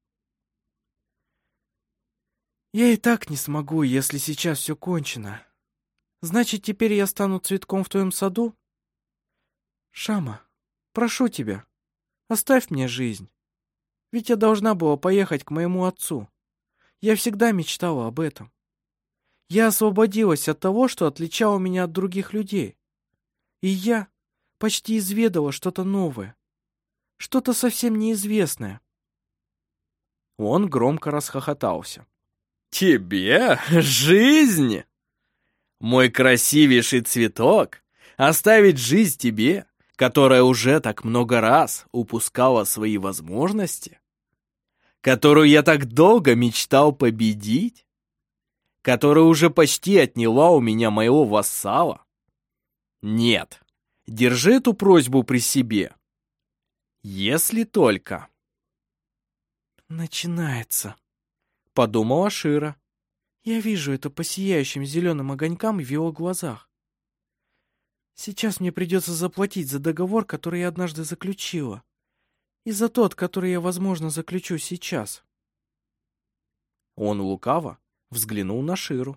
«Я и так не смогу, если сейчас все кончено. Значит, теперь я стану цветком в твоем саду? Шама, прошу тебя, оставь мне жизнь. Ведь я должна была поехать к моему отцу. Я всегда мечтала об этом. Я освободилась от того, что отличало меня от других людей. И я почти изведала что-то новое, что-то совсем неизвестное. Он громко расхохотался. Тебе? Жизнь? Мой красивейший цветок? Оставить жизнь тебе, которая уже так много раз упускала свои возможности? Которую я так долго мечтал победить? Которая уже почти отняла у меня моего вассала? Нет, держи эту просьбу при себе. Если только... Начинается, подумала Шира. Я вижу это по сияющим зеленым огонькам в его глазах. Сейчас мне придется заплатить за договор, который я однажды заключила, и за тот, который я, возможно, заключу сейчас. Он лукаво взглянул на Ширу.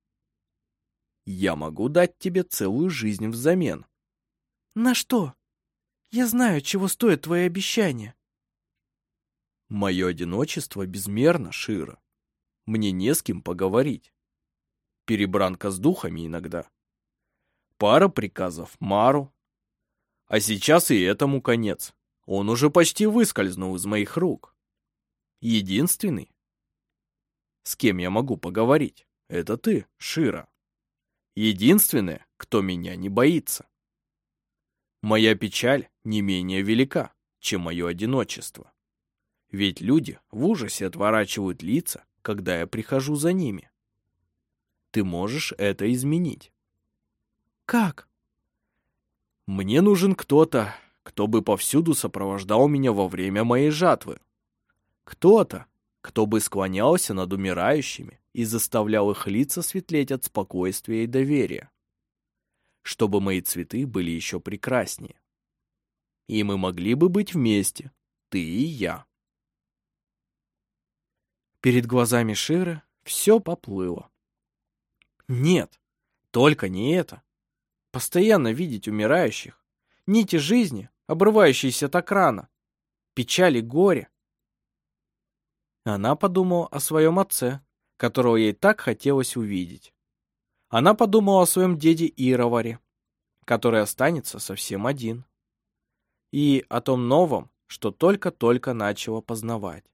Я могу дать тебе целую жизнь взамен. На что? Я знаю, чего стоят твои обещания. Мое одиночество безмерно, Шира. Мне не с кем поговорить. Перебранка с духами иногда. Пара приказов Мару. А сейчас и этому конец. Он уже почти выскользнул из моих рук. Единственный, с кем я могу поговорить, это ты, Шира. Единственное, кто меня не боится. Моя печаль не менее велика, чем мое одиночество. Ведь люди в ужасе отворачивают лица, когда я прихожу за ними. Ты можешь это изменить. Как? Мне нужен кто-то, кто бы повсюду сопровождал меня во время моей жатвы. Кто-то, кто бы склонялся над умирающими и заставлял их лица светлеть от спокойствия и доверия. Чтобы мои цветы были еще прекраснее. И мы могли бы быть вместе, ты и я. Перед глазами Ширы все поплыло. Нет, только не это. Постоянно видеть умирающих, нити жизни, обрывающиеся так рано, печаль и горе. Она подумала о своем отце, которого ей так хотелось увидеть. Она подумала о своем деде Ироваре, который останется совсем один. И о том новом, что только-только начала познавать.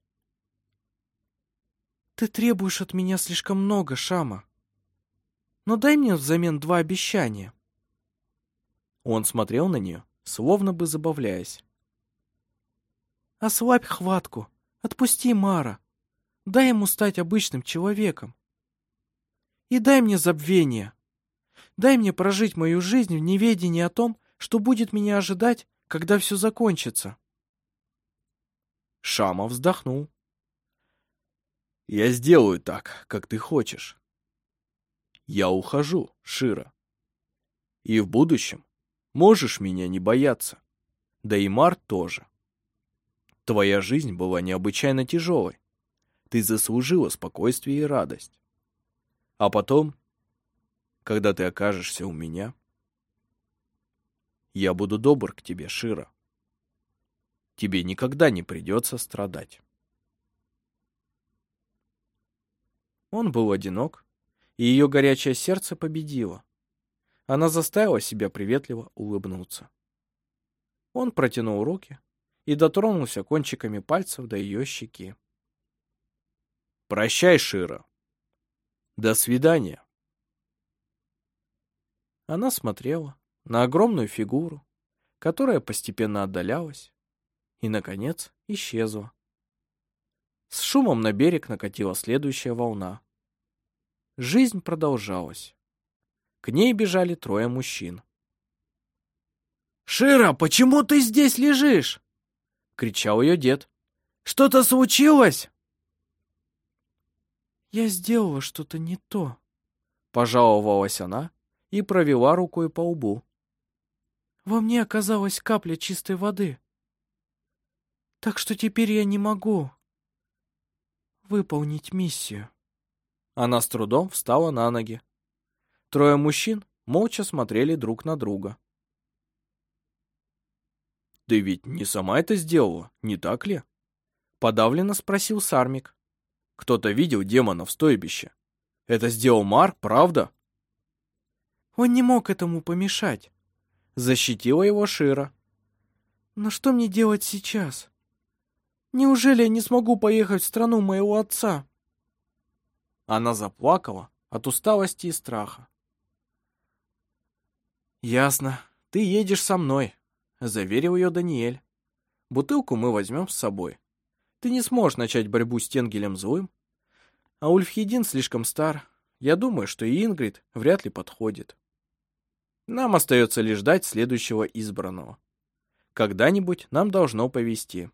Ты требуешь от меня слишком много, Шама. Но дай мне взамен 2 обещания. Он смотрел на нее, словно бы забавляясь. Ослабь хватку, отпусти Мара. Дай ему стать обычным человеком. И дай мне забвение. Дай мне прожить мою жизнь в неведении о том, что будет меня ожидать, когда все закончится. Шама вздохнул. Я сделаю так, как ты хочешь. Я ухожу, Шира. И в будущем можешь меня не бояться. Да и Мар тоже. Твоя жизнь была необычайно тяжелой. Ты заслужила спокойствие и радость. А потом, когда ты окажешься у меня, я буду добр к тебе, Шира. Тебе никогда не придется страдать. Он был одинок, и ее горячее сердце победило. Она заставила себя приветливо улыбнуться. Он протянул руки и дотронулся кончиками пальцев до ее щеки. Прощай, Шира. До свидания. Она смотрела на огромную фигуру, которая постепенно отдалялась и, наконец, исчезла. С шумом на берег накатила следующая волна. Жизнь продолжалась. К ней бежали 3 мужчин. «Шира, почему ты здесь лежишь?» — кричал ее дед. «Что-то случилось?» «Я сделала что-то не то», — пожаловалась она и провела рукой по лбу. «Во мне оказалась капля чистой воды. Так что теперь я не могу выполнить миссию». Она с трудом встала на ноги. 3 мужчин молча смотрели друг на друга. Ты ведь не сама это сделала, не так ли? Подавленно спросил Сармик. Кто-то видел демона в стойбище. Это сделал Марк, правда? Он не мог этому помешать. Защитила его Шира. Но что мне делать сейчас? Неужели я не смогу поехать в страну моего отца? Она заплакала от усталости и страха. «Ясно, ты едешь со мной», — заверил ее Даниэль. «Бутылку мы возьмем с собой. Ты не сможешь начать борьбу с Тенгелем Злым, а Ульфхедин слишком стар. Я думаю, что и Ингрид вряд ли подходит. Нам остается лишь ждать следующего избранного. Когда-нибудь нам должно повезти».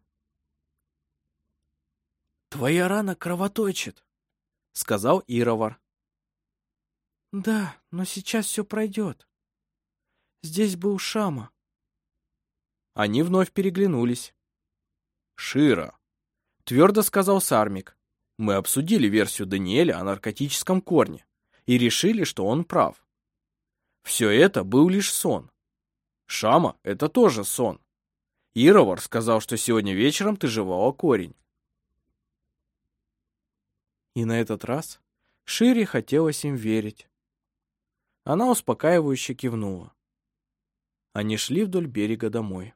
«Твоя рана кровоточит», — сказал Ировар. «Да, но сейчас все пройдет. Здесь был Шама». Они вновь переглянулись. «Шира», — твердо сказал Сармик, — «мы обсудили версию Даниэля о наркотическом корне и решили, что он прав. Все это был лишь сон. Шама — это тоже сон. Ировар сказал, что сегодня вечером ты жевала корень». И на этот раз Шире хотелось им верить. Она успокаивающе кивнула. Они шли вдоль берега домой.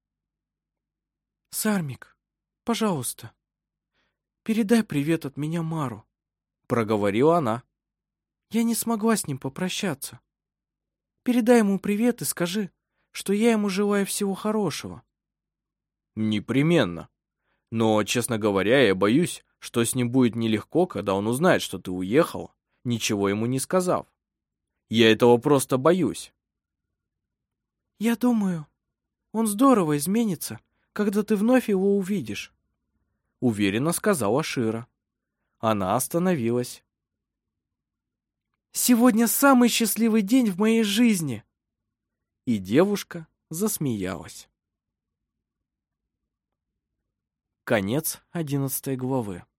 «Сармик, пожалуйста, передай привет от меня Мару», — проговорила она. «Я не смогла с ним попрощаться. Передай ему привет и скажи, что я ему желаю всего хорошего». «Непременно. Но, честно говоря, я боюсь, что с ним будет нелегко, когда он узнает, что ты уехала, ничего ему не сказав. Я этого просто боюсь». «Я думаю, он здорово изменится, когда ты вновь его увидишь», — уверенно сказала Шира. Она остановилась. «Сегодня самый счастливый день в моей жизни!» И девушка засмеялась. Конец 11 главы.